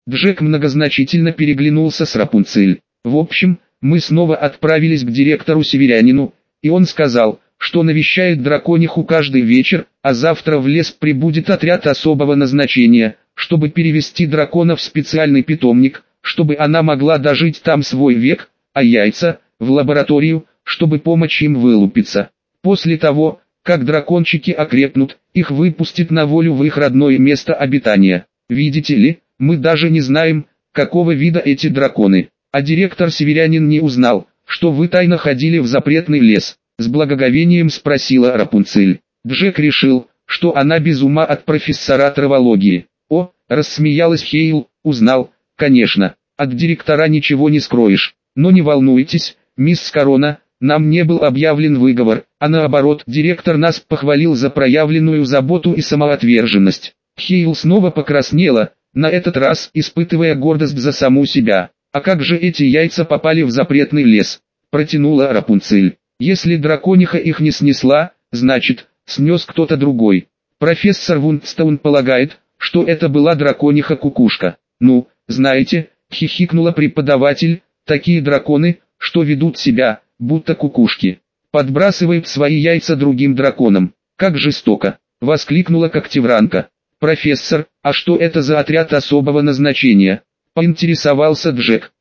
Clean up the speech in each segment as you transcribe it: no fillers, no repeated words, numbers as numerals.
Джек многозначительно переглянулся с Рапунцель. В общем, мы снова отправились к директору-северянину, и он сказал, что навещает дракониху каждый вечер, а завтра в лес прибудет отряд особого назначения, чтобы перевести дракона в специальный питомник, чтобы она могла дожить там свой век, а яйца – в лабораторию, чтобы помочь им вылупиться. После того, как дракончики окрепнут, их выпустят на волю в их родное место обитания. Видите ли, мы даже не знаем, какого вида эти драконы. А директор-северянин не узнал, что вы тайно ходили в запретный лес. С благоговением спросила Рапунцель. Джек решил, что она без ума от профессора травологии. О, рассмеялась Хейл, узнал, конечно, от директора ничего не скроешь. Но не волнуйтесь, мисс Корона, нам не был объявлен выговор, а наоборот, директор нас похвалил за проявленную заботу и самоотверженность. Хейл снова покраснела, на этот раз испытывая гордость за саму себя. А как же эти яйца попали в запретный лес? Протянула Рапунцель. Если дракониха их не снесла, значит, снес кто-то другой. Профессор Вундстоун полагает, что это была дракониха-кукушка. Ну, знаете, хихикнула преподаватель, такие драконы, что ведут себя, будто кукушки. Подбрасывают свои яйца другим драконам. Как жестоко! Воскликнула Когтевранка. Профессор, а что это за отряд особого назначения? Поинтересовался Джек.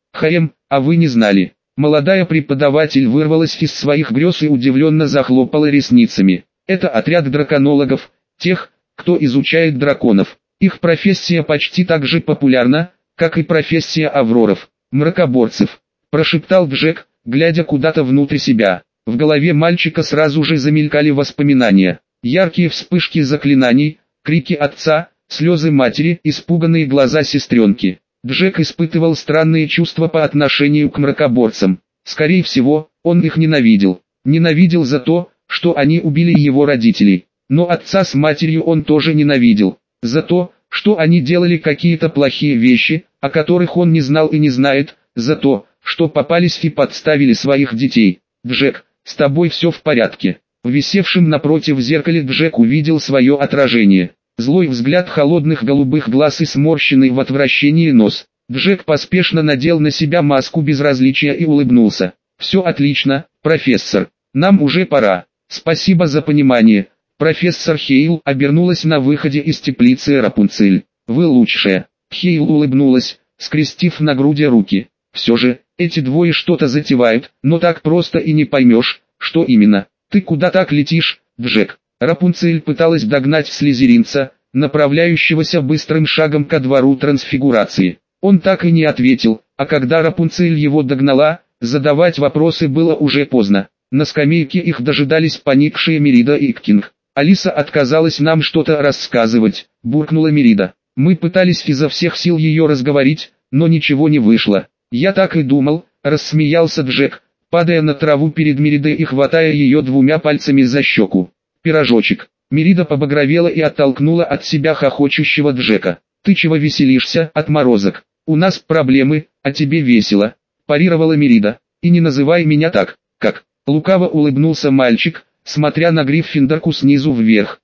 А вы не знали? Молодая преподаватель вырвалась из своих грез и удивленно захлопала ресницами. Это отряд драконологов, тех, кто изучает драконов. Их профессия почти так же популярна, как и профессия авроров, мракоборцев. Прошептал Джек, глядя куда-то внутрь себя. В голове мальчика сразу же замелькали воспоминания. Яркие вспышки заклинаний, крики отца, слезы матери, испуганные глаза сестренки. Джек испытывал странные чувства по отношению к мракоборцам. Скорее всего, он их ненавидел. Ненавидел за то, что они убили его родителей. Но отца с матерью он тоже ненавидел. За то, что они делали какие-то плохие вещи, о которых он не знал и не знает. За то, что попались и подставили своих детей. Джек, с тобой все в порядке. В висевшем напротив зеркале Джек увидел свое отражение. Злой взгляд холодных голубых глаз и сморщенный в отвращении нос. Джек поспешно надел на себя маску безразличия и улыбнулся. «Все отлично, профессор. Нам уже пора. Спасибо за понимание». Профессор Хейл обернулась на выходе из теплицы Рапунцель. «Вы лучшая». Хейл улыбнулась, скрестив на груди руки. «Все же, эти двое что-то затевают, но так просто и не поймешь, что именно. Ты куда так летишь, Джек?» Рапунцель пыталась догнать слизеринца, направляющегося быстрым шагом ко двору трансфигурации. Он так и не ответил, а когда Рапунцель его догнала, задавать вопросы было уже поздно. На скамейке их дожидались поникшие Мерида и Иккинг. «Алиса отказалась нам что-то рассказывать», — буркнула Мерида. «Мы пытались изо всех сил ее разговорить, но ничего не вышло». «Я так и думал», — рассмеялся Джек, падая на траву перед Меридой и хватая ее двумя пальцами за щеку. «Пирожочек». Мерида побагровела и оттолкнула от себя хохочущего Джека. «Ты чего веселишься, отморозок? У нас проблемы, а тебе весело», – парировала Мерида. «И не называй меня так, как...» Лукаво улыбнулся мальчик, смотря на Гриффиндорку снизу вверх.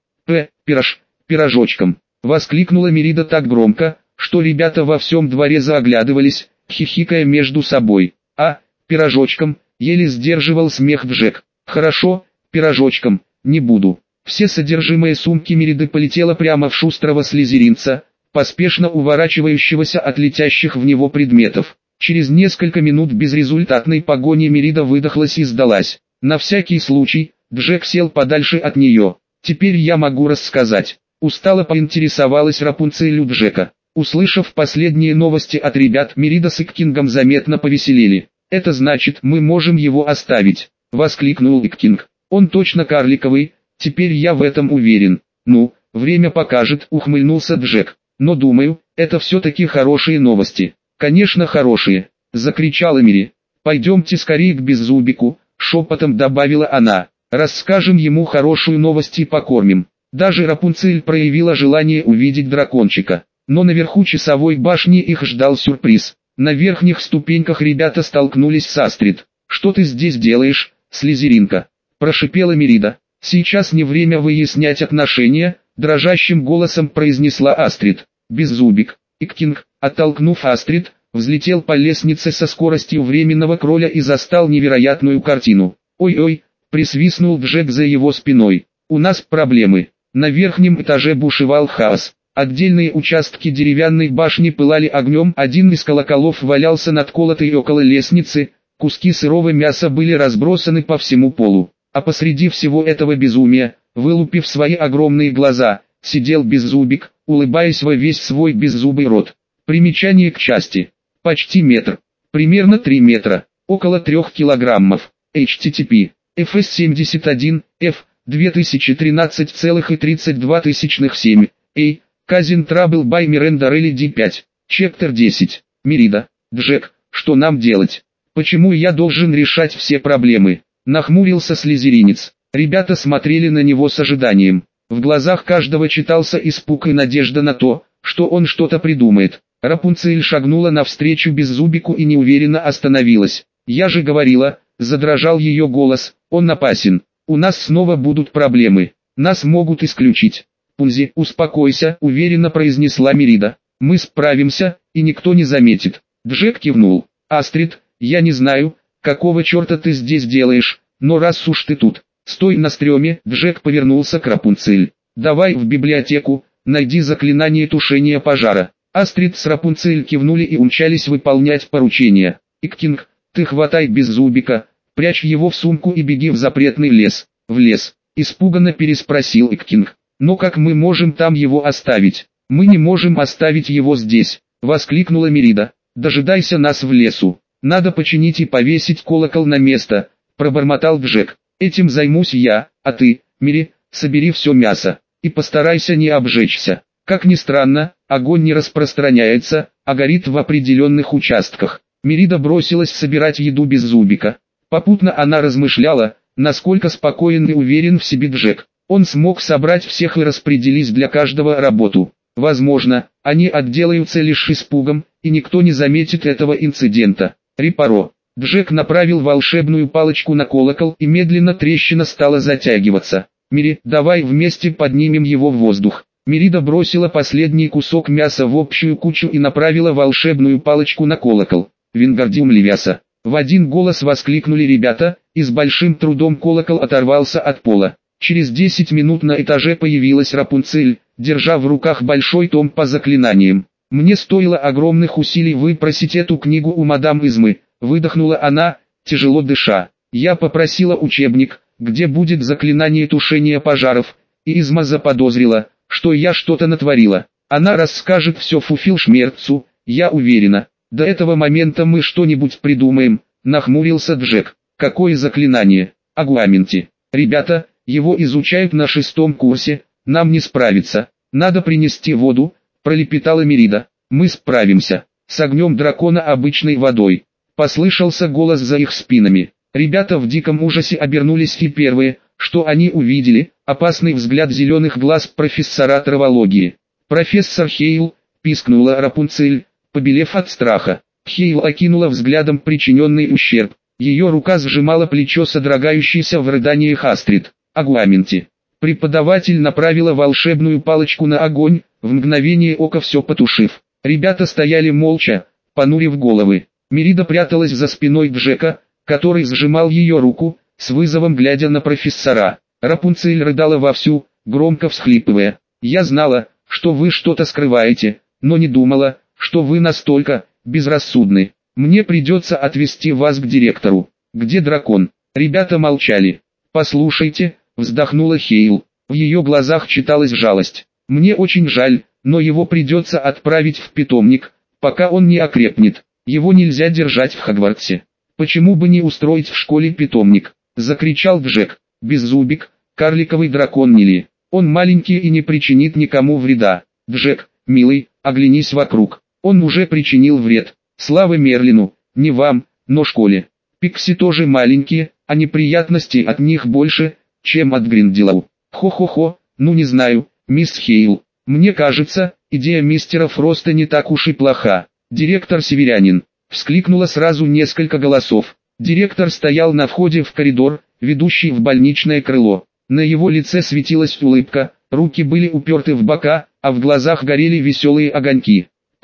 Пирожочком», – воскликнула Мерида так громко, что ребята во всем дворе заоглядывались, хихикая между собой. Пирожочком, еле сдерживал смех Джек. «Хорошо, пирожочком. Не буду». Все содержимое сумки Мериды полетело прямо в шустрого слизеринца, поспешно уворачивающегося от летящих в него предметов. Через несколько минут безрезультатной погони Мерида выдохлась и сдалась. На всякий случай, Джек сел подальше от нее. «Теперь я могу рассказать». Устало поинтересовалась Рапунцель у Джека. Услышав последние новости от ребят, Мерида с Иккингом заметно повеселели. «Это значит, мы можем его оставить», — воскликнул Иккинг. «Он точно карликовый, теперь я в этом уверен». «Ну, время покажет», — ухмыльнулся Джек. «Но думаю, это все-таки хорошие новости». «Конечно хорошие», — закричала Мири. «Пойдемте скорее к Беззубику», — шепотом добавила она. «Расскажем ему хорошую новость и покормим». Даже Рапунцель проявила желание увидеть дракончика. Но наверху часовой башни их ждал сюрприз. На верхних ступеньках ребята столкнулись с Астрид. «Что ты здесь делаешь, слизеринка?» – прошипела Мерида. «Сейчас не время выяснять отношения», – дрожащим голосом произнесла Астрид. «Беззубик, Иккинг, Оттолкнув Астрид, взлетел по лестнице со скоростью временного кроля и застал невероятную картину. «Ой-ой!» – присвистнул Джек за его спиной. «У нас проблемы». На верхнем этаже бушевал хаос. Отдельные участки деревянной башни пылали огнем, один из колоколов валялся надколотый около лестницы, куски сырого мяса были разбросаны по всему полу. А посреди всего этого безумия, вылупив свои огромные глаза, сидел Беззубик, улыбаясь во весь свой беззубый рот. Примечание к части. Почти метр. Примерно 3 метра. Около 3 килограммов. HTTP. FS71, F, 2013,32 Эй, Cousin Trouble by Miranda Rally D5. Чептер 10. Мерида. Джек, что нам делать? Почему я должен решать все проблемы? Нахмурился слизеринец. Ребята смотрели на него с ожиданием. В глазах каждого читался испуг и надежда на то, что он что-то придумает. Рапунцель шагнула навстречу Беззубику и неуверенно остановилась. «Я же говорила», — задрожал ее голос, — «он опасен. У нас снова будут проблемы. Нас могут исключить». «Пунзи, успокойся», — уверенно произнесла Мерида. «Мы справимся, и никто не заметит». Джек кивнул. «Астрид, я не знаю, какого черта ты здесь делаешь, но раз уж ты тут, стой на стреме». Джек повернулся к Рапунцель. «Давай в библиотеку, найди заклинание тушения пожара». Астрид с Рапунцель кивнули и умчались выполнять поручения. «Иккинг, ты хватай Беззубика, прячь его в сумку и беги в запретный лес». «В лес?» – испуганно переспросил Иккинг. «Но как мы можем там его оставить?» «Мы не можем оставить его здесь», – воскликнула Мерида. «Дожидайся нас в лесу. Надо починить и повесить колокол на место», – пробормотал Джек. «Этим займусь я, а ты, Мери, собери все мясо, и постарайся не обжечься». Как ни странно, огонь не распространяется, а горит в определенных участках. Мерида бросилась собирать еду Беззубика. Попутно она размышляла, насколько спокоен и уверен в себе Джек. Он смог собрать всех и распределить для каждого работу. Возможно, они отделаются лишь испугом, и никто не заметит этого инцидента. Репаро. Джек направил волшебную палочку на колокол, и медленно трещина стала затягиваться. «Мери, давай вместе поднимем его в воздух». Мерида бросила последний кусок мяса в общую кучу и направила волшебную палочку на колокол. «Вингардиум левиаса!» В один голос воскликнули ребята, и с большим трудом колокол оторвался от пола. Через 10 минут на этаже появилась Рапунцель, держа в руках большой том по заклинаниям. «Мне стоило огромных усилий выпросить эту книгу у мадам Измы», выдохнула она, тяжело дыша. «Я попросила учебник, где будет заклинание тушения пожаров, и Изма заподозрила, что я что-то натворила. Она расскажет все Фуфилшмерцу, я уверена. До этого момента мы что-нибудь придумаем», нахмурился Джек. «Какое заклинание? Агуаменти. Ребята, его изучают на 6-м курсе, нам не справиться. Надо принести воду», пролепетала Мерида. «Мы справимся. С огнем дракона обычной водой». Послышался голос за их спинами. Ребята в диком ужасе обернулись, и первые, что они увидели, опасный взгляд зеленых глаз профессора травологии. «Профессор Хейл», пискнула Рапунцель, побелев от страха. Хейл окинула взглядом причиненный ущерб. Ее рука сжимала плечо содрогающейся в рыданиях Астрид. «Агуаменти». Преподаватель направила волшебную палочку на огонь, в мгновение ока все потушив. Ребята стояли молча, понурив головы. Мерида пряталась за спиной Джека, который сжимал ее руку, с вызовом глядя на профессора. Рапунцель рыдала вовсю, громко всхлипывая. «Я знала, что вы что-то скрываете, но не думала, что вы настолько безрассудны. Мне придется отвезти вас к директору». «Где дракон?» Ребята молчали. «Послушайте», вздохнула Хейл. В ее глазах читалась жалость. «Мне очень жаль, но его придется отправить в питомник, пока он не окрепнет. Его нельзя держать в Хогвартсе». «Почему бы не устроить в школе питомник?» закричал Джек. «Беззубик, карликовый дракон Нили. Он маленький и не причинит никому вреда». «Джек, милый, оглянись вокруг. Он уже причинил вред. Слава Мерлину, не вам, но школе. Пикси тоже маленькие, а неприятностей от них больше, чем от Гринделау». «Хо-хо-хо, ну не знаю, мисс Хейл. Мне кажется, идея мистера Фроста не так уж и плоха. Директор северянин». Вскликнуло сразу несколько голосов. Директор стоял на входе в коридор, ведущий в больничное крыло. На его лице светилась улыбка, руки были уперты в бока, а в глазах горели веселые огоньки.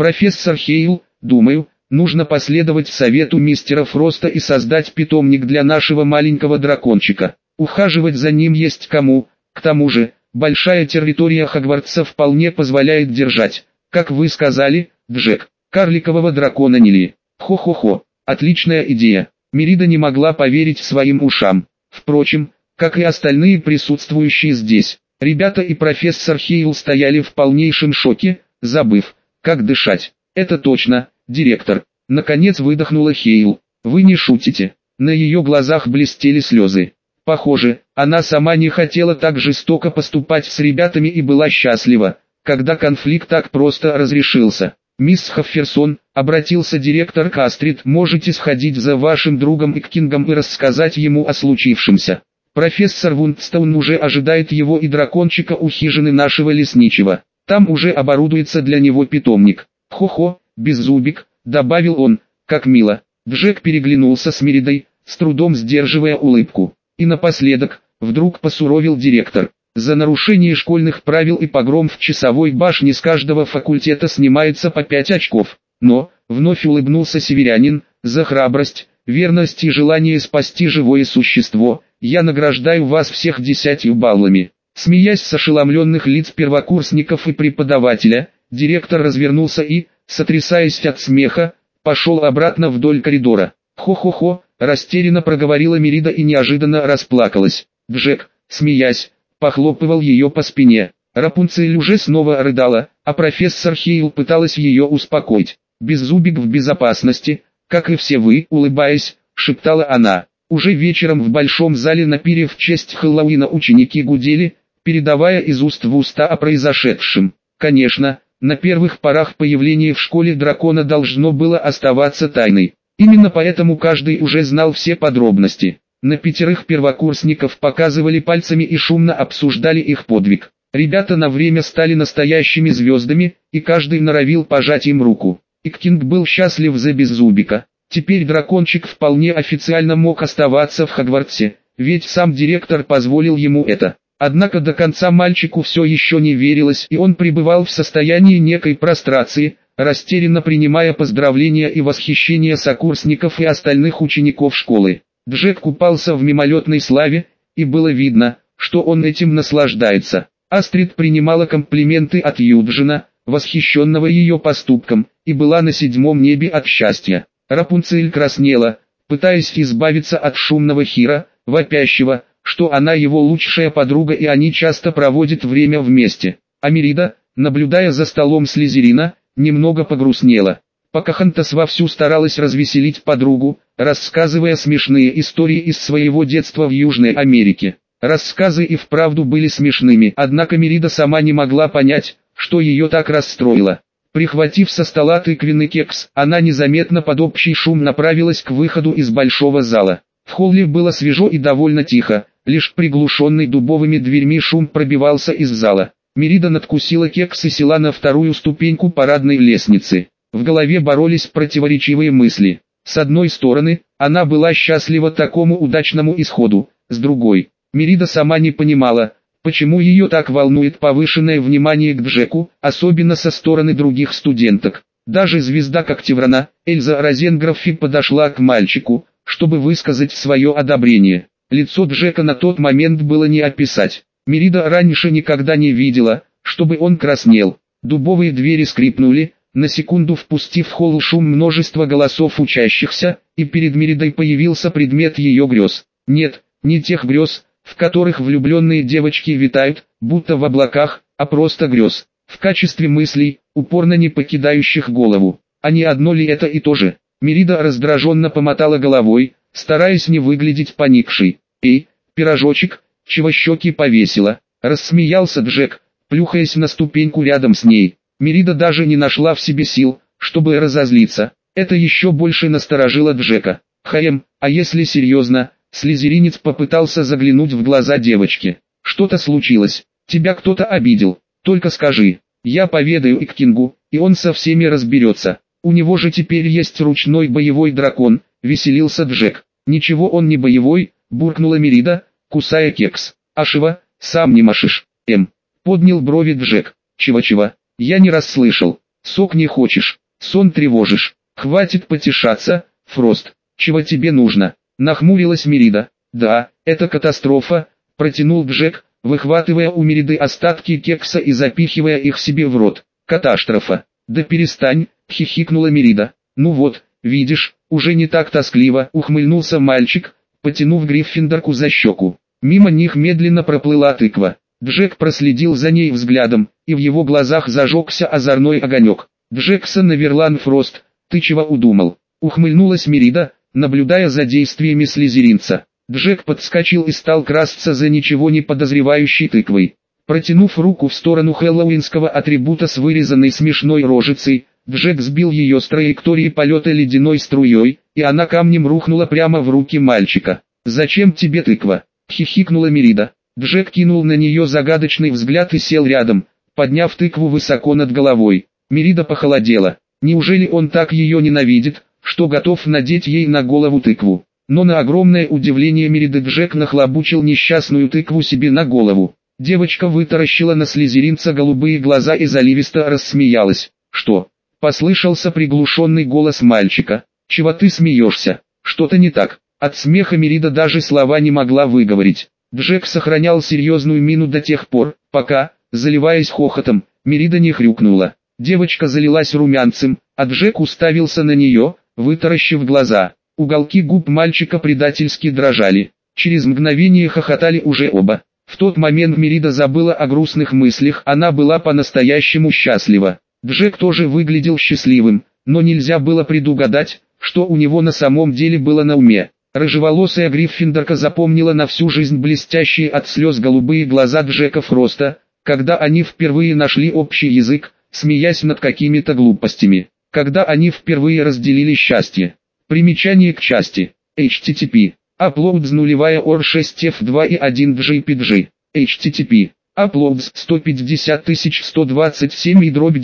Профессор Хейл, думаю, нужно последовать совету мистера Фроста и создать питомник для нашего маленького дракончика. Ухаживать за ним есть кому, к тому же, большая территория Хогвартса вполне позволяет держать, как вы сказали, Джек, карликового дракона Нили. Хо-хо-хо, отличная идея. Мерида не могла поверить своим ушам. Впрочем, как и остальные присутствующие здесь, ребята и профессор Хейл стояли в полнейшем шоке, забыв, как дышать. «Это точно, директор», — наконец выдохнула Хейл. «Вы не шутите». На ее глазах блестели слезы. Похоже, она сама не хотела так жестоко поступать с ребятами и была счастлива, когда конфликт так просто разрешился. «Мисс Хафферсон», — обратился директор к Астрид, — «можете сходить за вашим другом Иккингом и рассказать ему о случившемся. Профессор Вундстоун уже ожидает его и дракончика у хижины нашего лесничего. Там уже оборудуется для него питомник». «Хо-хо, беззубик», — добавил он, — «как мило». Джек переглянулся с Меридой, с трудом сдерживая улыбку. И напоследок, вдруг посуровил директор. «За нарушение школьных правил и погром в часовой башне с каждого факультета снимается по 5 очков. Но», — вновь улыбнулся северянин, — «за храбрость, верность и желание спасти живое существо, я награждаю вас всех 10 баллами». Смеясь с ошеломленных лиц первокурсников и преподавателя, директор развернулся и, сотрясаясь от смеха, пошел обратно вдоль коридора. «Хо-хо-хо», — растерянно проговорила Мерида и неожиданно расплакалась. Джек, смеясь, похлопывал ее по спине. Рапунцель уже снова рыдала, а профессор Хейл пыталась ее успокоить. «Беззубик в безопасности, как и все вы», — улыбаясь, шептала она. Уже вечером в большом зале на пире в честь Хэллоуина ученики гудели, передавая из уст в уста о произошедшем. Конечно, на первых порах появление в школе дракона должно было оставаться тайной. Именно поэтому каждый уже знал все подробности. На 5 первокурсников показывали пальцами и шумно обсуждали их подвиг. Ребята на время стали настоящими звездами, и каждый норовил пожать им руку. Иккинг был счастлив за Беззубика. Теперь дракончик вполне официально мог оставаться в Хогвартсе, ведь сам директор позволил ему это. Однако до конца мальчику все еще не верилось, и он пребывал в состоянии некой прострации, растерянно принимая поздравления и восхищение сокурсников и остальных учеников школы. Джек купался в мимолетной славе, и было видно, что он этим наслаждается. Астрид принимала комплименты от Юджина, восхищенного ее поступком, и была на 7-м небе от счастья. Рапунцель краснела, пытаясь избавиться от шумного Хира, вопящего, что она его лучшая подруга и они часто проводят время вместе. А Мерида, наблюдая за столом Слизерина, немного погрустнела. Покахонтас вовсю старалась развеселить подругу, рассказывая смешные истории из своего детства в Южной Америке. Рассказы и вправду были смешными, однако Мерида сама не могла понять, что ее так расстроило. Прихватив со стола тыквенный кекс, она незаметно под общий шум направилась к выходу из большого зала. В холле было свежо и довольно тихо, лишь приглушенный дубовыми дверьми шум пробивался из зала. Мерида надкусила кекс и села на 2-ю ступеньку парадной лестницы. В голове боролись противоречивые мысли. С одной стороны, она была счастлива такому удачному исходу, с другой, Мерида сама не понимала, почему ее так волнует повышенное внимание к Джеку, особенно со стороны других студенток. Даже звезда Когтеврана, Эльза Розенграффи, подошла к мальчику, чтобы высказать свое одобрение. Лицо Джека на тот момент было не описать. Мерида раньше никогда не видела, чтобы он краснел. Дубовые двери скрипнули, на секунду впустив в холл шум множества голосов учащихся, и перед Меридой появился предмет ее грез. Нет, не тех грез, в которых влюбленные девочки витают, будто в облаках, а просто грез. В качестве мыслей, упорно не покидающих голову. А не одно ли это и то же? Мерида раздраженно помотала головой, стараясь не выглядеть поникшей. «Эй, пирожочек, чего щеки повесила?» — рассмеялся Джек, плюхаясь на ступеньку рядом с ней. Мерида даже не нашла в себе сил, чтобы разозлиться. Это еще больше насторожило Джека. А если серьезно?» Слизеринец попытался заглянуть в глаза девочки. «Что-то случилось? Тебя кто-то обидел? Только скажи. Я поведаю Иккингу, и он со всеми разберется. У него же теперь есть ручной боевой дракон», — веселился Джек. «Ничего он не боевой», — буркнула Мерида, кусая кекс. «Ашива, сам не машешь». Поднял брови Джек. «Чего-чего? Я не расслышал». Сок не хочешь, сон тревожишь. Хватит потешаться, Фрост. Чего тебе нужно? Нахмурилась Мерида. Да, это катастрофа, протянул Джек, выхватывая у Мериды остатки кекса и запихивая их себе в рот. Катастрофа. Да перестань, хихикнула Мерида. Ну вот, видишь, уже не так тоскливо, ухмыльнулся мальчик, потянув Гриффиндорку за щеку. Мимо них медленно проплыла тыква. Джек проследил за ней взглядом, и в его глазах зажегся озорной огонек. «Джексон Эверлан Фрост, ты чего удумал?» Ухмыльнулась Мерида, наблюдая за действиями слизеринца. Джек подскочил и стал красться за ничего не подозревающей тыквой. Протянув руку в сторону хэллоуинского атрибута с вырезанной смешной рожицей, Джек сбил ее с траектории полета ледяной струей, и она камнем рухнула прямо в руки мальчика. «Зачем тебе тыква?» — хихикнула Мерида. Джек кинул на нее загадочный взгляд и сел рядом, подняв тыкву высоко над головой. Мерида похолодела. Неужели он так ее ненавидит, что готов надеть ей на голову тыкву? Но на огромное удивление Мериды Джек нахлобучил несчастную тыкву себе на голову. Девочка вытаращила на слизеринца голубые глаза и заливисто рассмеялась. «Что?» — послышался приглушенный голос мальчика. «Чего ты смеешься? Что-то не так». От смеха Мерида даже слова не могла выговорить. Джек сохранял серьезную мину до тех пор, пока, заливаясь хохотом, Мерида не хрюкнула. Девочка залилась румянцем, а Джек уставился на нее, вытаращив глаза. Уголки губ мальчика предательски дрожали. Через мгновение хохотали уже оба. В тот момент Мерида забыла о грустных мыслях, она была по-настоящему счастлива. Джек тоже выглядел счастливым, но нельзя было предугадать, что у него на самом деле было на уме. Рыжеволосая Гриффиндорка запомнила на всю жизнь блестящие от слез голубые глаза Джека Фроста, когда они впервые нашли общий язык, смеясь над какими-то глупостями. Когда они впервые разделили счастье. Примечание к части. HTTP. Uploads _or6f2 и 1.jpg. HTTP. Uploads 150127 и дробь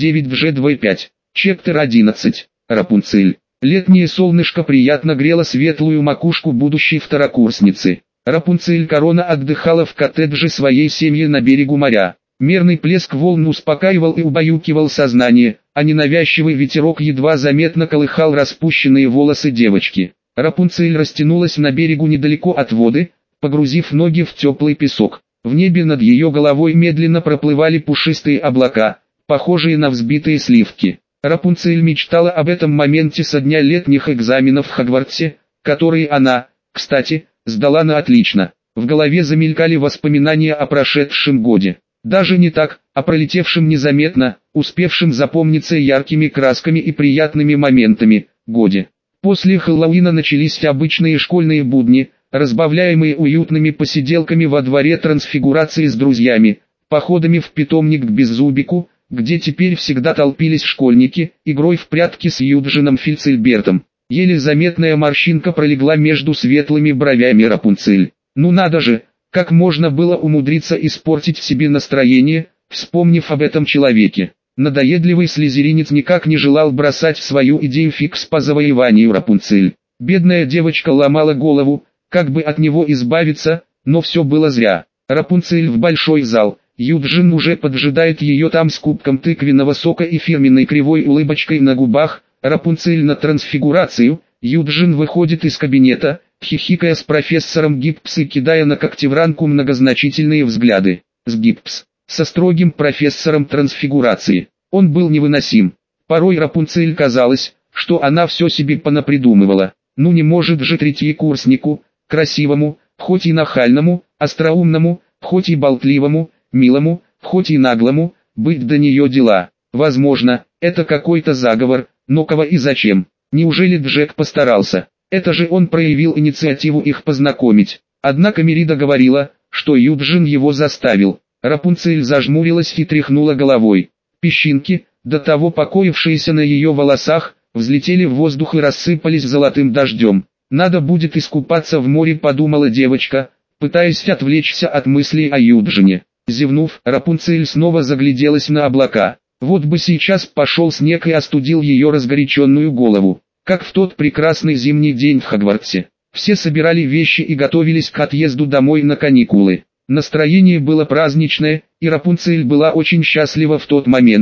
9 Чептер 11. Рапунцель. Летнее солнышко приятно грело светлую макушку будущей второкурсницы. Рапунцель Корона отдыхала в коттедже своей семьи на берегу моря. Мерный плеск волн успокаивал и убаюкивал сознание, а ненавязчивый ветерок едва заметно колыхал распущенные волосы девочки. Рапунцель растянулась на берегу недалеко от воды, погрузив ноги в теплый песок. В небе над ее головой медленно проплывали пушистые облака, похожие на взбитые сливки. Рапунцель мечтала об этом моменте со дня летних экзаменов в Хогвартсе, которые она, кстати, сдала на отлично. В голове замелькали воспоминания о прошедшем годе. Даже не так, а пролетевшем незаметно, успевшем запомниться яркими красками и приятными моментами, годе. После Хэллоуина начались обычные школьные будни, разбавляемые уютными посиделками во дворе Трансфигурации с друзьями, походами в питомник к Беззубику, где теперь всегда толпились школьники, игрой в прятки с Юджином Фицильбертом. Еле заметная морщинка пролегла между светлыми бровями Рапунцель. Ну надо же, как можно было умудриться испортить себе настроение, вспомнив об этом человеке. Надоедливый слизеринец никак не желал бросать свою идею фикс по завоеванию Рапунцель. Бедная девочка ломала голову, как бы от него избавиться, но все было зря. Рапунцель в большой зал. Юджин уже поджидает ее там с кубком тыквенного сока и фирменной кривой улыбочкой на губах. Рапунцель на трансфигурацию. Юджин выходит из кабинета, хихикая с профессором Гиппс и кидая на Когтевранку многозначительные взгляды. С Гиппс, со строгим профессором трансфигурации. Он был невыносим. Порой Рапунцель казалось, что она все себе понапридумывала. Ну не может же третьекурснику, красивому, хоть и нахальному, остроумному, хоть и болтливому, милому, хоть и наглому, быть до нее дела. Возможно, это какой-то заговор, но кого и зачем? Неужели Джек постарался? Это же он проявил инициативу их познакомить. Однако Мерида говорила, что Юджин его заставил. Рапунцель зажмурилась и тряхнула головой. Песчинки, до того покоившиеся на ее волосах, взлетели в воздух и рассыпались золотым дождем. «Надо будет искупаться в море», — подумала девочка, пытаясь отвлечься от мыслей о Юджине. Зевнув, Рапунцель снова загляделась на облака. Вот бы сейчас пошел снег и остудил ее разгоряченную голову. Как в тот прекрасный зимний день в Хогвартсе. Все собирали вещи и готовились к отъезду домой на каникулы. Настроение было праздничное, и Рапунцель была очень счастлива в тот момент.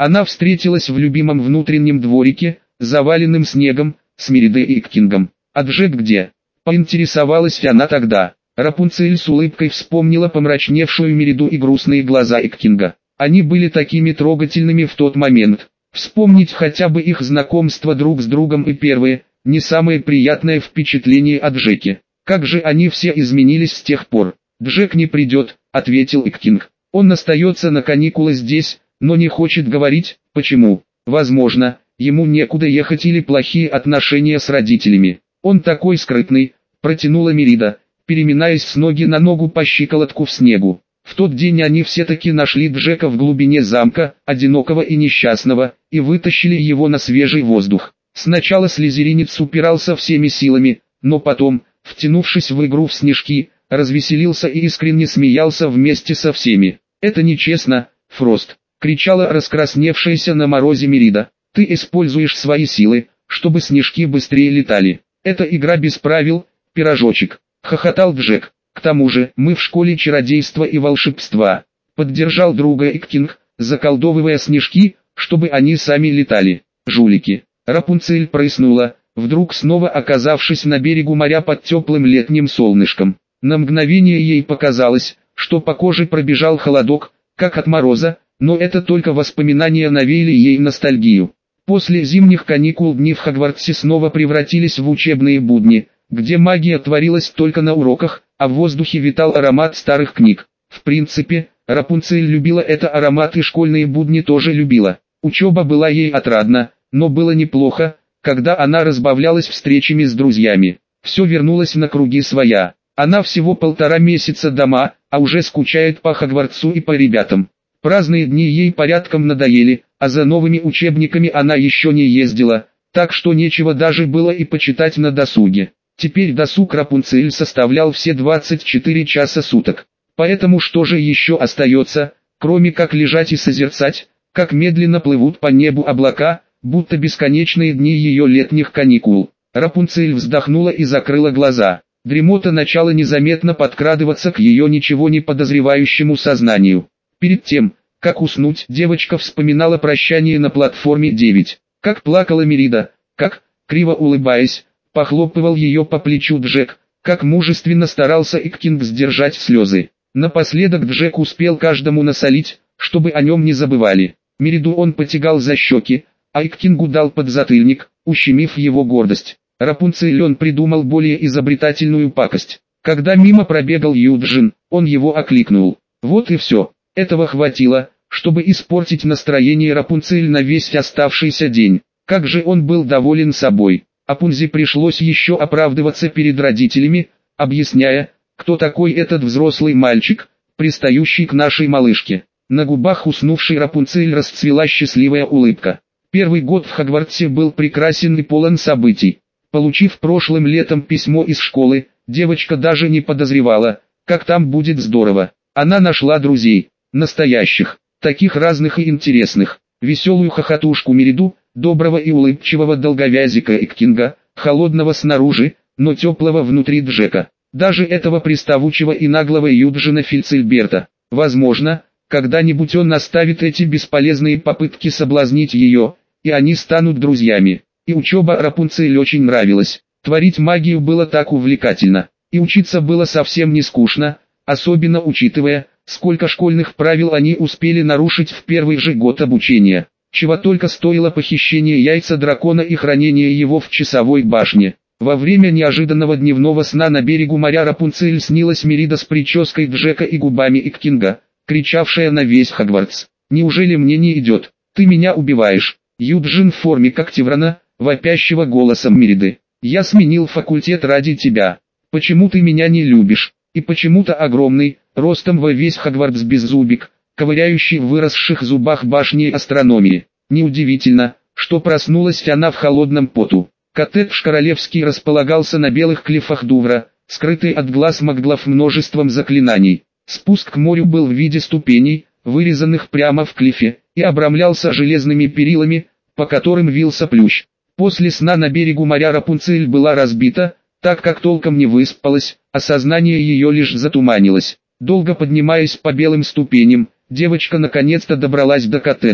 Она встретилась в любимом внутреннем дворике, заваленным снегом, с Меридой и Иккингом. «А Джек где?» — поинтересовалась она тогда. Рапунцель с улыбкой вспомнила помрачневшую Мериду и грустные глаза Иккинга. Они были такими трогательными в тот момент. Вспомнить хотя бы их знакомство друг с другом и первые, не самое приятное впечатление о Джеке. Как же они все изменились с тех пор. «Джек не придет», — ответил Иккинг. «Он остается на каникулы здесь, но не хочет говорить, почему. Возможно, ему некуда ехать или плохие отношения с родителями. Он такой скрытный», — протянула Мерида, переминаясь с ноги на ногу по щиколотку в снегу. В тот день они все-таки нашли Джека в глубине замка, одинокого и несчастного, и вытащили его на свежий воздух. Сначала слизеринец упирался всеми силами, но потом, втянувшись в игру в снежки, развеселился и искренне смеялся вместе со всеми. «Это нечестно, Фрост!» — кричала раскрасневшаяся на морозе Мерида. «Ты используешь свои силы, чтобы снежки быстрее летали. Это игра без правил, пирожочек!» — хохотал Джек. «К тому же, мы в школе чародейства и волшебства», — поддержал друга Иккинг, заколдовывая снежки, чтобы они сами летали. «Жулики!» Рапунцель прыснула, вдруг снова оказавшись на берегу моря под теплым летним солнышком. На мгновение ей показалось, что по коже пробежал холодок, как от мороза, но это только воспоминания навеяли ей ностальгию. После зимних каникул дни в Хогвартсе снова превратились в учебные будни, где магия творилась только на уроках, а в воздухе витал аромат старых книг. В принципе, Рапунцель любила это аромат и школьные будни тоже любила. Учеба была ей отрадна, но было неплохо, когда она разбавлялась встречами с друзьями. Все вернулось на круги своя. Она всего 1,5 месяца дома, а уже скучает по Хогвартсу и по ребятам. Праздные дни ей порядком надоели, а за новыми учебниками она еще не ездила, так что нечего даже было и почитать на досуге. Теперь досуг Рапунцель составлял все 24 часа суток. Поэтому что же еще остается, кроме как лежать и созерцать, как медленно плывут по небу облака, будто бесконечные дни ее летних каникул. Рапунцель вздохнула и закрыла глаза. Дремота начала незаметно подкрадываться к ее ничего не подозревающему сознанию. Перед тем, как уснуть, девочка вспоминала прощание на платформе 9. Как плакала Мерида, как, криво улыбаясь, похлопывал ее по плечу Джек, как мужественно старался Иккинг сдержать слезы. Напоследок Джек успел каждому насолить, чтобы о нем не забывали. Мериду он потягал за щеки, а Иккингу дал подзатыльник, ущемив его гордость. Рапунцель он придумал более изобретательную пакость. Когда мимо пробегал Юджин, он его окликнул. Вот и все. Этого хватило, чтобы испортить настроение Рапунцель на весь оставшийся день. Как же он был доволен собой. Рапунцель пришлось еще оправдываться перед родителями, объясняя, кто такой этот взрослый мальчик, пристающий к нашей малышке. На губах уснувшей Рапунцель расцвела счастливая улыбка. Первый год в Хогвартсе был прекрасен и полон событий. Получив прошлым летом письмо из школы, девочка даже не подозревала, как там будет здорово. Она нашла друзей, настоящих, таких разных и интересных, веселую хохотушку Мериду, доброго и улыбчивого долговязика Иккинга, холодного снаружи, но теплого внутри Джека, даже этого приставучего и наглого Юджина Фицильберта. Возможно, когда-нибудь он оставит эти бесполезные попытки соблазнить ее, и они станут друзьями. И учеба Рапунцель очень нравилась. Творить магию было так увлекательно. И учиться было совсем не скучно, особенно учитывая, сколько школьных правил они успели нарушить в первый же год обучения. Чего только стоило похищение яйца дракона и хранение его в часовой башне. Во время неожиданного дневного сна на берегу моря Рапунцель снилась Мерида с прической Джека и губами Иккинга, кричавшая на весь Хогвартс. «Неужели мне не идет? Ты меня убиваешь!» Юджин в форме Когтеврана, вопящего голосом Мериды. «Я сменил факультет ради тебя. Почему ты меня не любишь?» И почему-то огромный, ростом во весь Хогвартс беззубик, ковыряющий в выросших зубах башни астрономии. Неудивительно, что проснулась она в холодном поту. Коттедж королевский располагался на белых клиффах Дувра, скрытый от глаз маглов множеством заклинаний. Спуск к морю был в виде ступеней, вырезанных прямо в клиффе, и обрамлялся железными перилами, по которым вился плющ. После сна на берегу моря Рапунцель была разбита, так как толком не выспалась, а сознание ее лишь затуманилось. Долго поднимаясь по белым ступеням, девочка наконец-то добралась до коттеджа.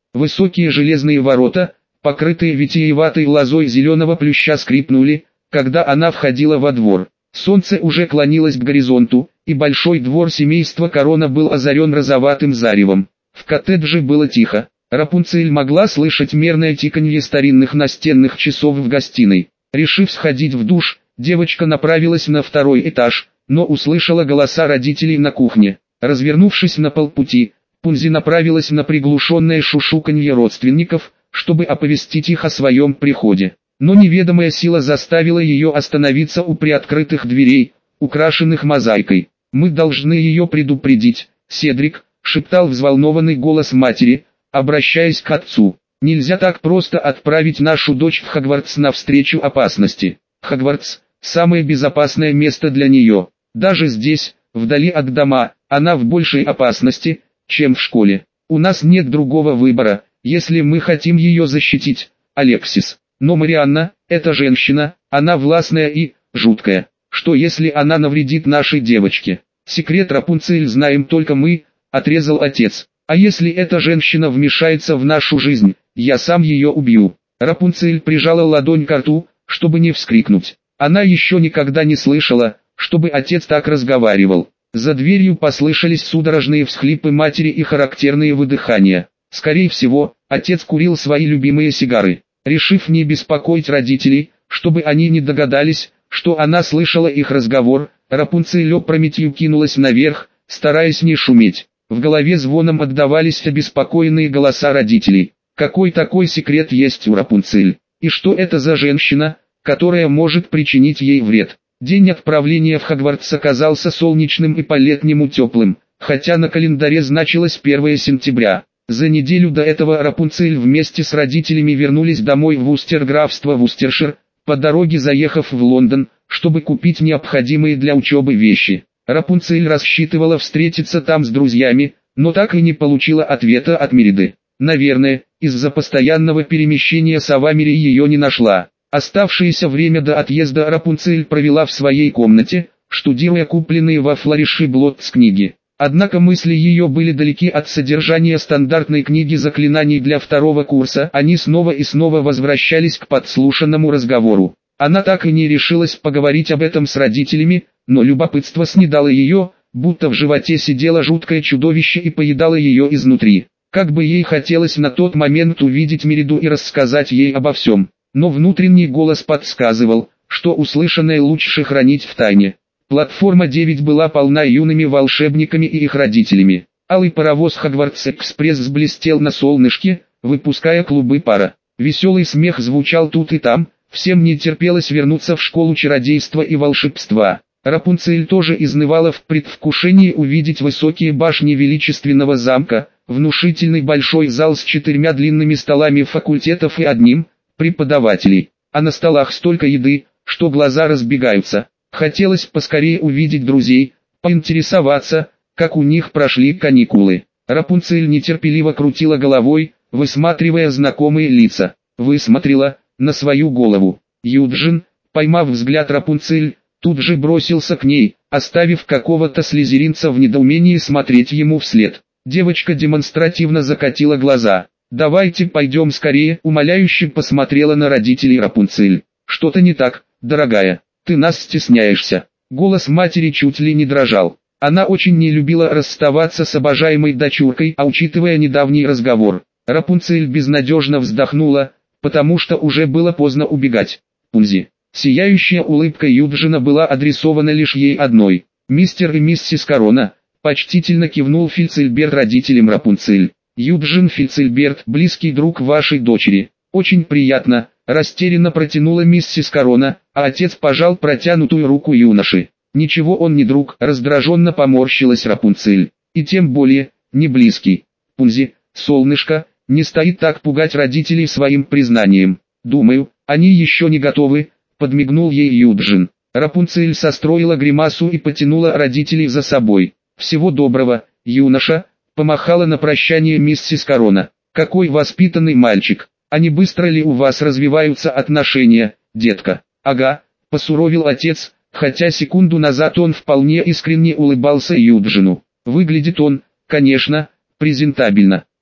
Высокие железные ворота, покрытые витиеватой лозой зеленого плюща, скрипнули, когда она входила во двор. Солнце уже клонилось к горизонту, и большой двор семейства Корона был озарен розоватым заревом. В коттедже было тихо. Рапунцель могла слышать мерное тиканье старинных настенных часов в гостиной. Решив сходить в душ, девочка направилась на второй этаж, но услышала голоса родителей на кухне. Развернувшись на полпути, Пунзи направилась на приглушенное шушуканье родственников, чтобы оповестить их о своем приходе. Но неведомая сила заставила ее остановиться у приоткрытых дверей, украшенных мозаикой. «Мы должны ее предупредить, Седрик», — шептал взволнованный голос матери, обращаясь к отцу. «Нельзя так просто отправить нашу дочь в Хогвартс навстречу опасности. Хогвартс — самое безопасное место для нее. Даже здесь, вдали от дома, она в большей опасности, чем в школе. У нас нет другого выбора, если мы хотим ее защитить, Алексис. Но Марианна, эта женщина, она властная и жуткая. Что если она навредит нашей девочке? Секрет Рапунцель знаем только мы», — отрезал отец. «А если эта женщина вмешается в нашу жизнь, я сам ее убью». Рапунцель прижала ладонь к рту, чтобы не вскрикнуть. Она еще никогда не слышала, чтобы отец так разговаривал. За дверью послышались судорожные всхлипы матери и характерные выдыхания. Скорее всего, отец курил свои любимые сигары. Решив не беспокоить родителей, чтобы они не догадались, что она слышала их разговор, Рапунцель опрометью кинулась наверх, стараясь не шуметь. В голове звоном отдавались обеспокоенные голоса родителей. Какой такой секрет есть у Рапунцель? И что это за женщина, которая может причинить ей вред? День отправления в Хогвартс оказался солнечным и по-летнему теплым, хотя на календаре значилось 1 сентября. За неделю до этого Рапунцель вместе с родителями вернулись домой в Вустер, графство Вустершир, по дороге заехав в Лондон, чтобы купить необходимые для учебы вещи. Рапунцель рассчитывала встретиться там с друзьями, но так и не получила ответа от Мериды. Наверное, из-за постоянного перемещения сова Мири ее не нашла. Оставшееся время до отъезда Рапунцель провела в своей комнате, штудируя купленные во Флориши Блоттс книги. Однако мысли ее были далеки от содержания стандартной книги заклинаний для второго курса. Они снова и снова возвращались к подслушанному разговору. Она так и не решилась поговорить об этом с родителями, но любопытство снедало ее, будто в животе сидело жуткое чудовище и поедало ее изнутри. Как бы ей хотелось на тот момент увидеть Мериду и рассказать ей обо всем, но внутренний голос подсказывал, что услышанное лучше хранить в тайне. Платформа 9 была полна юными волшебниками и их родителями. Алый паровоз Хогвартс-экспресс взблестел на солнышке, выпуская клубы пара. Веселый смех звучал тут и там, всем не терпелось вернуться в школу чародейства и волшебства. Рапунцель тоже изнывала в предвкушении увидеть высокие башни величественного замка, внушительный большой зал с 4 длинными столами факультетов и одним преподавателей. А на столах столько еды, что глаза разбегаются. Хотелось поскорее увидеть друзей, поинтересоваться, как у них прошли каникулы. Рапунцель нетерпеливо крутила головой, высматривая знакомые лица. Высмотрела на свою голову. Юджин, поймав взгляд Рапунцель, тут же бросился к ней, оставив какого-то слизеринца в недоумении смотреть ему вслед. Девочка демонстративно закатила глаза. «Давайте пойдем скорее», — умоляюще посмотрела на родителей Рапунцель. «Что-то не так, дорогая. Ты нас стесняешься». Голос матери чуть ли не дрожал. Она очень не любила расставаться с обожаемой дочуркой, а учитывая недавний разговор, Рапунцель безнадежно вздохнула, потому что уже было поздно убегать. Пунзи. Сияющая улыбка Юджина была адресована лишь ей одной. «Мистер и миссис Корона», — почтительно кивнул Фильцельберт родителям Рапунцель. «Юджин Фильцельберт, близкий друг вашей дочери. Очень приятно», — растерянно протянула миссис Корона, а отец пожал протянутую руку юноши. «Ничего он не друг», — раздраженно поморщилась Рапунцель. «И тем более, не близкий. Пунзи, солнышко, не стоит так пугать родителей своим признанием. Думаю, они еще не готовы», — подмигнул ей Юджин. Рапунцель состроила гримасу и потянула родителей за собой. «Всего доброго, юноша», — помахала на прощание миссис Корона. «Какой воспитанный мальчик. А не быстро ли у вас развиваются отношения, детка?» «Ага», — посуровил отец, хотя секунду назад он вполне искренне улыбался Юджину. «Выглядит он, конечно, презентабельно.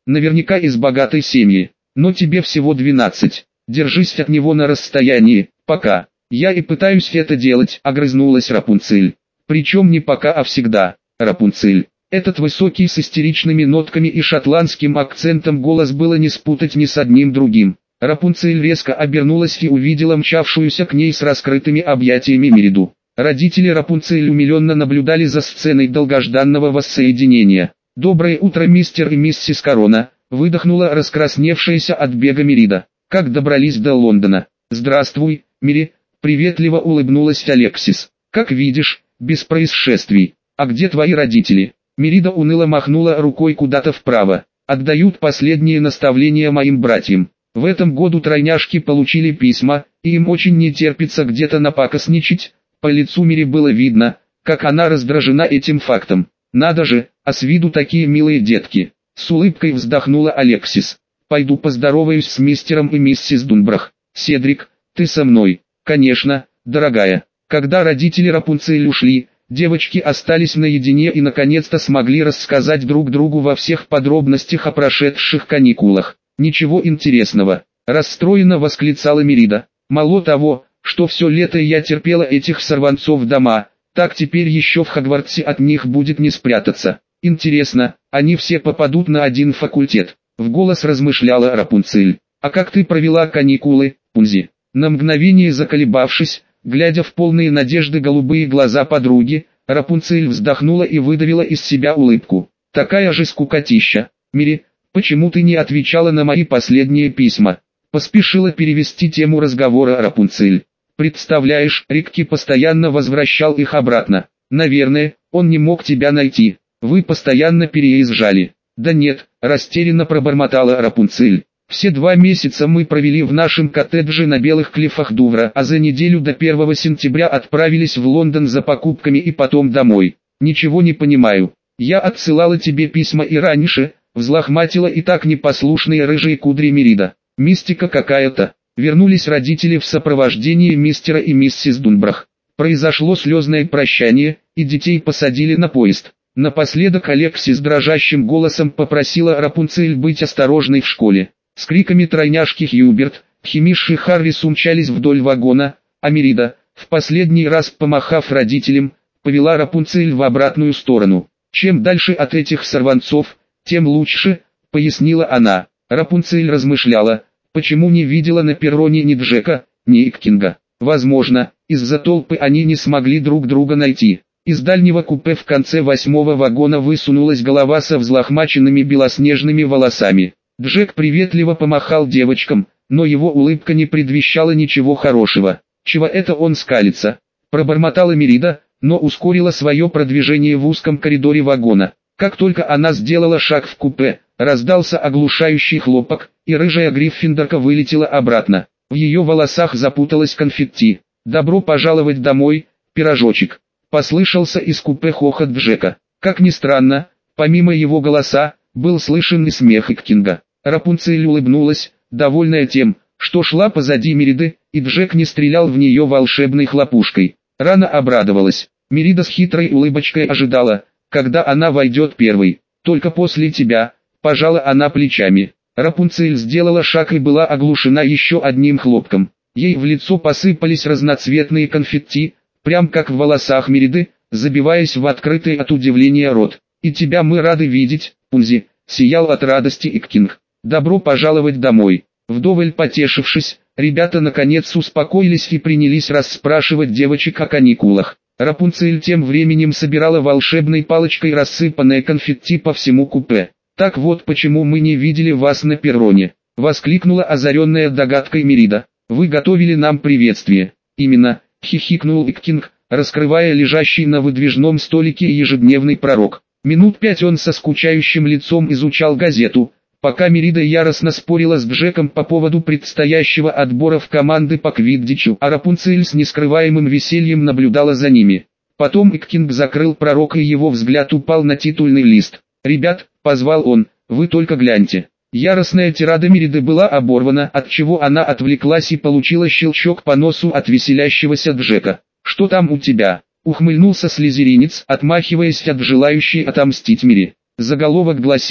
наверняка из богатой семьи. Но тебе всего 12. Держись от него на расстоянии, пока. Я и пытаюсь это делать, огрызнулась Рапунцель. Причем не пока, а всегда. Рапунцель. Этот высокий с истеричными нотками и шотландским акцентом голос было не спутать ни с одним другим. Рапунцель резко обернулась и увидела мчавшуюся к ней с раскрытыми объятиями Мериду. Родители Рапунцель умиленно наблюдали за сценой долгожданного воссоединения. «Доброе утро, мистер и миссис Корона», — выдохнула раскрасневшаяся от бега Мерида. «Как добрались до Лондона?» «Здравствуй, Мери», — приветливо улыбнулась Алексис. «Как видишь, без происшествий. А где твои родители?» Мерида уныло махнула рукой куда-то вправо. «Отдают последние наставления моим братьям. В этом году тройняшки получили письма, и им очень не терпится где-то напакостничать». По лицу Мери было видно, как она раздражена этим фактом. «Надо же, а с виду такие милые детки!» С улыбкой вздохнула Алексис. «Пойду поздороваюсь с мистером и миссис Дунбрах. Седрик, ты со мной?» «Конечно, дорогая». Когда родители Рапунцель ушли, девочки остались наедине и наконец-то смогли рассказать друг другу во всех подробностях о прошедших каникулах. «Ничего интересного», — расстроенно восклицала Мерида. «Мало того, что все лето я терпела этих сорванцов дома, так теперь еще в Хогвартсе от них будет не спрятаться. Интересно, они все попадут на один факультет?» В голос размышляла Рапунцель. «А как ты провела каникулы, Пунзи?» На мгновение заколебавшись, глядя в полные надежды голубые глаза подруги, Рапунцель вздохнула и выдавила из себя улыбку. «Такая же скукотища. Мери, почему ты не отвечала на мои последние письма?» Поспешила перевести тему разговора Рапунцель. «Представляешь, Рикки постоянно возвращал их обратно. Наверное, он не мог тебя найти. Вы постоянно переезжали». «Да нет», растерянно пробормотала Рапунцель. «Все 2 месяца мы провели в нашем коттедже на Белых клиффах Дувра, а за неделю до 1 сентября отправились в Лондон за покупками и потом домой. Ничего не понимаю. Я отсылала тебе письма и раньше», взлохматила и так непослушные рыжие кудри Мерида. «Мистика какая-то». Вернулись родители в сопровождении мистера и миссис Дунбрах. Произошло слезное прощание, и детей посадили на поезд. Напоследок Алексис дрожащим голосом попросила Рапунцель быть осторожной в школе. С криками тройняшки Хьюберт, Химиш и Харрис умчались вдоль вагона, а Мерида, в последний раз помахав родителям, повела Рапунцель в обратную сторону. «Чем дальше от этих сорванцов, тем лучше», — пояснила она. Рапунцель размышляла, почему не видела на перроне ни Джека, ни Иккинга. Возможно, из-за толпы они не смогли друг друга найти. Из дальнего купе в конце 8-го вагона высунулась голова со взлохмаченными белоснежными волосами. Джек приветливо помахал девочкам, но его улыбка не предвещала ничего хорошего. «Чего это он скалится?» – пробормотала Мерида, но ускорила свое продвижение в узком коридоре вагона. Как только она сделала шаг в купе, раздался оглушающий хлопок, и рыжая Гриффиндорка вылетела обратно. В ее волосах запуталась конфетти. «Добро пожаловать домой, пирожочек!» Послышался из купе хохот Джека. Как ни странно, помимо его голоса, был слышен и смех Иккинга. Рапунцель улыбнулась, довольная тем, что шла позади Мериды, и Джек не стрелял в нее волшебной хлопушкой. Рано обрадовалась. Мерида с хитрой улыбочкой ожидала, когда она войдет первой. «Только после тебя», — пожала она плечами. Рапунцель сделала шаг и была оглушена еще одним хлопком. Ей в лицо посыпались разноцветные конфетти, прям как в волосах Мериды, забиваясь в открытый от удивления рот. «И тебя мы рады видеть, Пунзи», — сиял от радости Иккинг. «Добро пожаловать домой». Вдоволь потешившись, ребята наконец успокоились и принялись расспрашивать девочек о каникулах. Рапунцель тем временем собирала волшебной палочкой рассыпанные конфетти по всему купе. «Так вот почему мы не видели вас на перроне», — воскликнула озаренная догадкой Мерида. «Вы готовили нам приветствие». «Именно», — хихикнул Иккинг, раскрывая лежащий на выдвижном столике ежедневный пророк. Минут 5 он со скучающим лицом изучал газету, пока Мерида яростно спорила с Джеком по поводу предстоящего отбора в команды по квиддичу, а Рапунцель с нескрываемым весельем наблюдала за ними. Потом Иккинг закрыл пророка и его взгляд упал на титульный лист. «Ребят», — позвал он, — «вы только гляньте». Яростная тирада Мериды была оборвана, отчего она отвлеклась и получила щелчок по носу от веселящегося Джека. «Что там у тебя?» — ухмыльнулся слизеринец, отмахиваясь от желающей отомстить Мери. Заголовок гласил: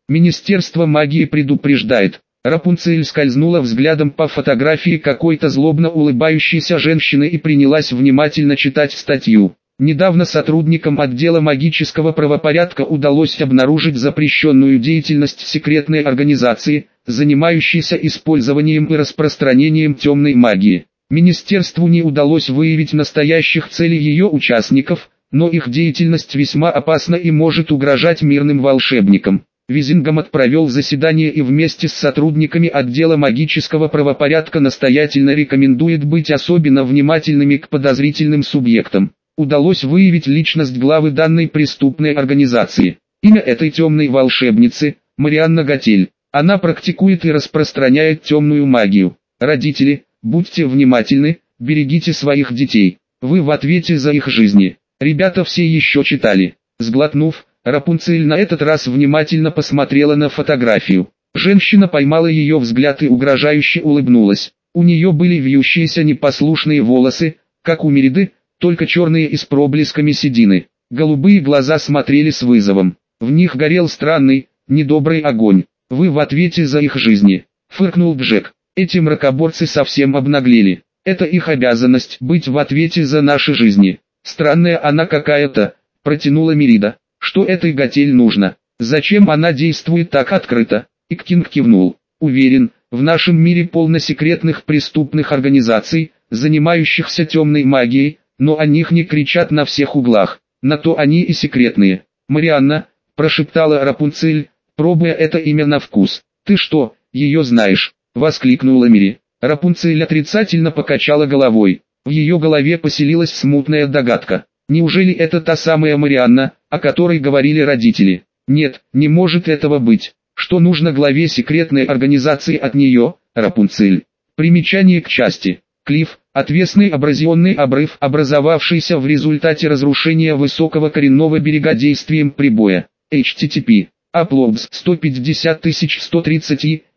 Министерство магии предупреждает. Рапунцель скользнула взглядом по фотографии какой-то злобно улыбающейся женщины и принялась внимательно читать статью. Недавно сотрудникам отдела магического правопорядка удалось обнаружить запрещенную деятельность секретной организации, занимающейся использованием и распространением темной магии. Министерству не удалось выявить настоящих целей ее участников, но их деятельность весьма опасна и может угрожать мирным волшебникам. Визингамот провел заседание и вместе с сотрудниками отдела магического правопорядка настоятельно рекомендует быть особенно внимательными к подозрительным субъектам. Удалось выявить личность главы данной преступной организации. Имя этой темной волшебницы – Марианна Готель. Она практикует и распространяет темную магию. Родители, будьте внимательны, берегите своих детей. Вы в ответе за их жизни. Ребята все еще читали. Сглотнув, Рапунцель на этот раз внимательно посмотрела на фотографию. Женщина поймала ее взгляд и угрожающе улыбнулась. У нее были вьющиеся непослушные волосы, как у Мериды, только черные и с проблесками седины. Голубые глаза смотрели с вызовом. В них горел странный, недобрый огонь. Вы в ответе за их жизни. Фыркнул Джек. Эти мракоборцы совсем обнаглели. Это их обязанность быть в ответе за наши жизни. Странная она какая-то, протянула Мерида. Что этой Готель нужно? Зачем она действует так открыто? Иккинг кивнул. Уверен, в нашем мире полно секретных преступных организаций, занимающихся темной магией, но о них не кричат на всех углах. На то они и секретные. Марианна, прошептала Рапунцель, пробуя это имя на вкус. Ты что, ее знаешь? Воскликнула Мири. Рапунцель отрицательно покачала головой. В ее голове поселилась смутная догадка. Неужели это та самая Марианна, о которой говорили родители? Нет, не может этого быть. Что нужно главе секретной организации от нее, Рапунцель? Примечание к части. Клифф, отвесный абразионный обрыв, образовавшийся в результате разрушения высокого коренного берега действием прибоя. HTTP. Uploads 150130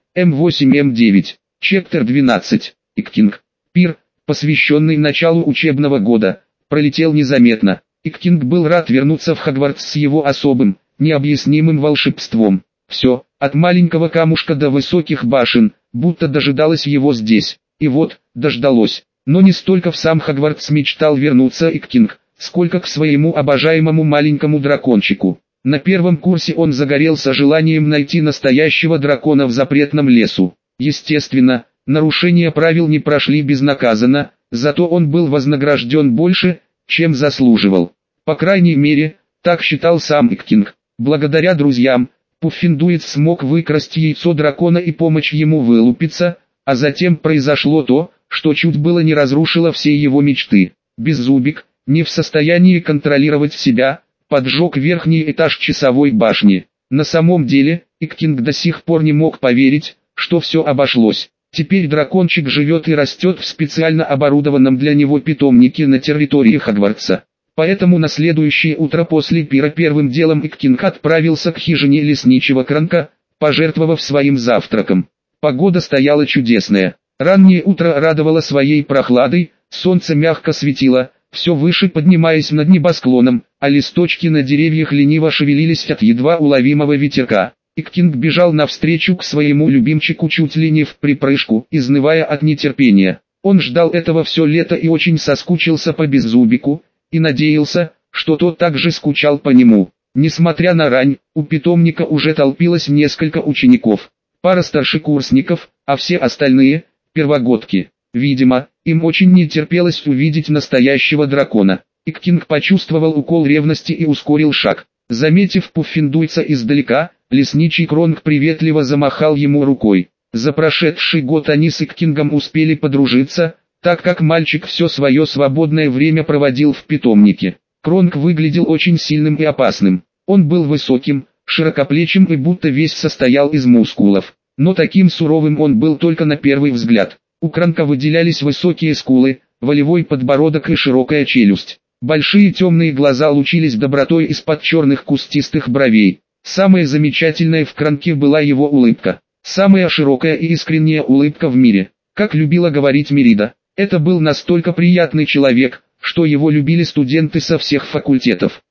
М8М9. Чептер 12. Иккинг. Пир, посвященный началу учебного года, пролетел незаметно. Иккинг был рад вернуться в Хогвартс с его особым, необъяснимым волшебством. Все, от маленького камушка до высоких башен, будто дожидалось его здесь. И вот, дождалось. Но не столько в сам Хогвартс мечтал вернуться Иккинг, сколько к своему обожаемому маленькому дракончику. На первом курсе он загорелся желанием найти настоящего дракона в запретном лесу. Естественно, нарушения правил не прошли безнаказанно, зато он был вознагражден больше, чем заслуживал. По крайней мере, так считал сам Иккинг. Благодаря друзьям, Пуффендуйц смог выкрасть яйцо дракона и помочь ему вылупиться, а затем произошло то, что чуть было не разрушило все его мечты. Беззубик, не в состоянии контролировать себя, поджег верхний этаж часовой башни. На самом деле, Иккинг до сих пор не мог поверить, что все обошлось. Теперь дракончик живет и растет в специально оборудованном для него питомнике на территории Хогвартса. Поэтому на следующее утро после пира первым делом Иккинг отправился к хижине лесничего Кранка, пожертвовав своим завтраком. Погода стояла чудесная. Раннее утро радовало своей прохладой, солнце мягко светило, все выше поднимаясь над небосклоном, а листочки на деревьях лениво шевелились от едва уловимого ветерка. Иккинг бежал навстречу к своему любимчику чуть ли не в припрыжку, изнывая от нетерпения. Он ждал этого все лето и очень соскучился по Беззубику, и надеялся, что тот также скучал по нему. Несмотря на рань, у питомника уже толпилось несколько учеников. Пара старшекурсников, а все остальные – первогодки. Видимо, им очень не терпелось увидеть настоящего дракона. Иккинг почувствовал укол ревности и ускорил шаг. Заметив Пуффендуйца издалека, лесничий Кронк приветливо замахал ему рукой. За прошедший год они с Иккингом успели подружиться, так как мальчик все свое свободное время проводил в питомнике. Кронк выглядел очень сильным и опасным. Он был высоким, широкоплечим и будто весь состоял из мускулов. Но таким суровым он был только на первый взгляд. У Кранка выделялись высокие скулы, волевой подбородок и широкая челюсть. Большие темные глаза лучились добротой из-под черных кустистых бровей. Самое замечательное в Кранке была его улыбка. Самая широкая и искренняя улыбка в мире. Как любила говорить Мерида, это был настолько приятный человек, что его любили студенты со всех факультетов.